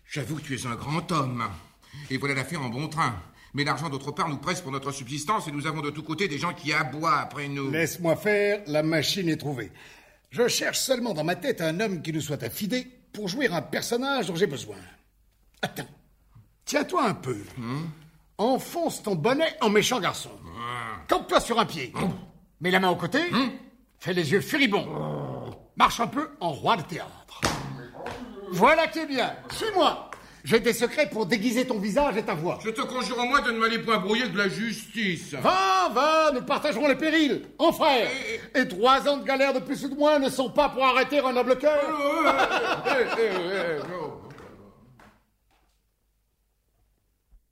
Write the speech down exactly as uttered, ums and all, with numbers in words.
J'avoue que tu es un grand homme. Et voilà l'affaire en bon train. Mais l'argent, d'autre part, nous presse pour notre subsistance et nous avons de tous côtés des gens qui aboient après nous. Laisse-moi faire, la machine est trouvée. Je cherche seulement dans ma tête un homme qui nous soit affidé pour jouer un personnage dont j'ai besoin. Attends, tiens-toi un peu. Hum? Enfonce ton bonnet en méchant garçon. Hum. Campe-toi sur un pied. Hum. Mets la main au côté. Hum. Fais les yeux furibonds. Hum. Marche un peu en roi de théâtre. Voilà qui est bien. Suis-moi. J'ai des secrets pour déguiser ton visage et ta voix. Je te conjure au moins de ne m'aller point brouiller de la justice. Va, va, nous partagerons les périls, en frères. Et... et trois ans de galère de plus ou de moins ne sont pas pour arrêter un noble cœur.